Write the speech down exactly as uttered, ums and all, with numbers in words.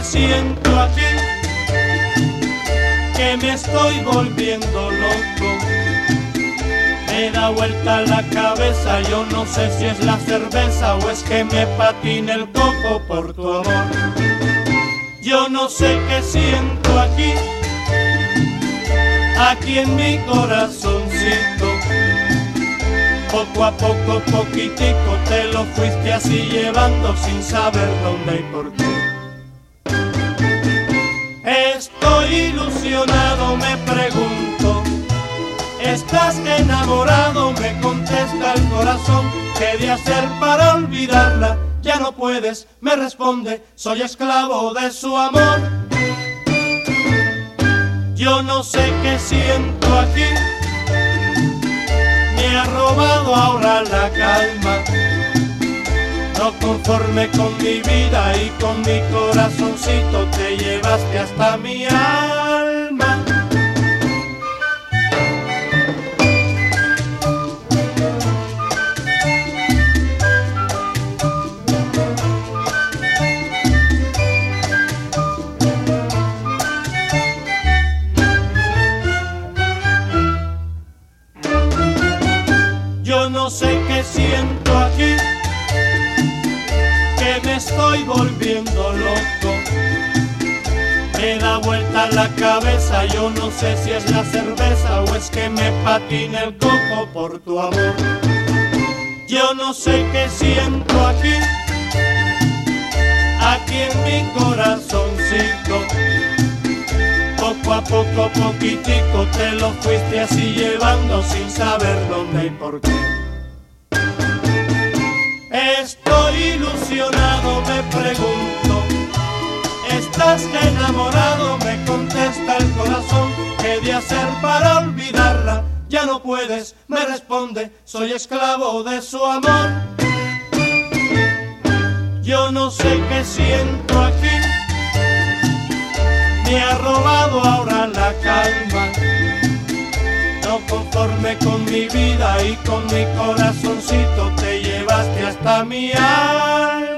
que siento aquí, que me estoy volviendo loco. Me da vuelta la cabeza, yo no sé si es la cerveza o es que me patina el coco por tu amor. Yo no sé qué siento aquí, aquí en mi corazoncito. Poco a poco, poquitico, te lo fuiste así llevando sin saber dónde y por qué. Estoy ilusionado, me pregunto, ¿estás enamorado? Me contesta el corazón. ¿Qué de hacer para olvidarla? Ya no puedes, me responde, soy esclavo de su amor. Yo no sé qué siento aquí, me ha robado ahora la calma. No conforme con mi vida y con mi corazoncito, te llevaste hasta mi alma. Yo no sé qué siento aquí, que me estoy volviendo loco. Me da vuelta la cabeza, yo no sé si es la cerveza o es que me patina el coco por tu amor. Yo no sé qué siento aquí, aquí en mi corazoncito. Poco a poco, poquitico, te lo fuiste así llevando sin saber dónde y por qué. Estoy ilusionado, me pregunto, ¿estás enamorado? Me contesta el corazón. ¿Qué de hacer para olvidarla? Ya no puedes, me responde, soy esclavo de su amor. Yo no sé qué siento aquí, me ha robado ahora la calma. No conforme con mi vida y con mi corazoncito, te llevaste hasta mi alma.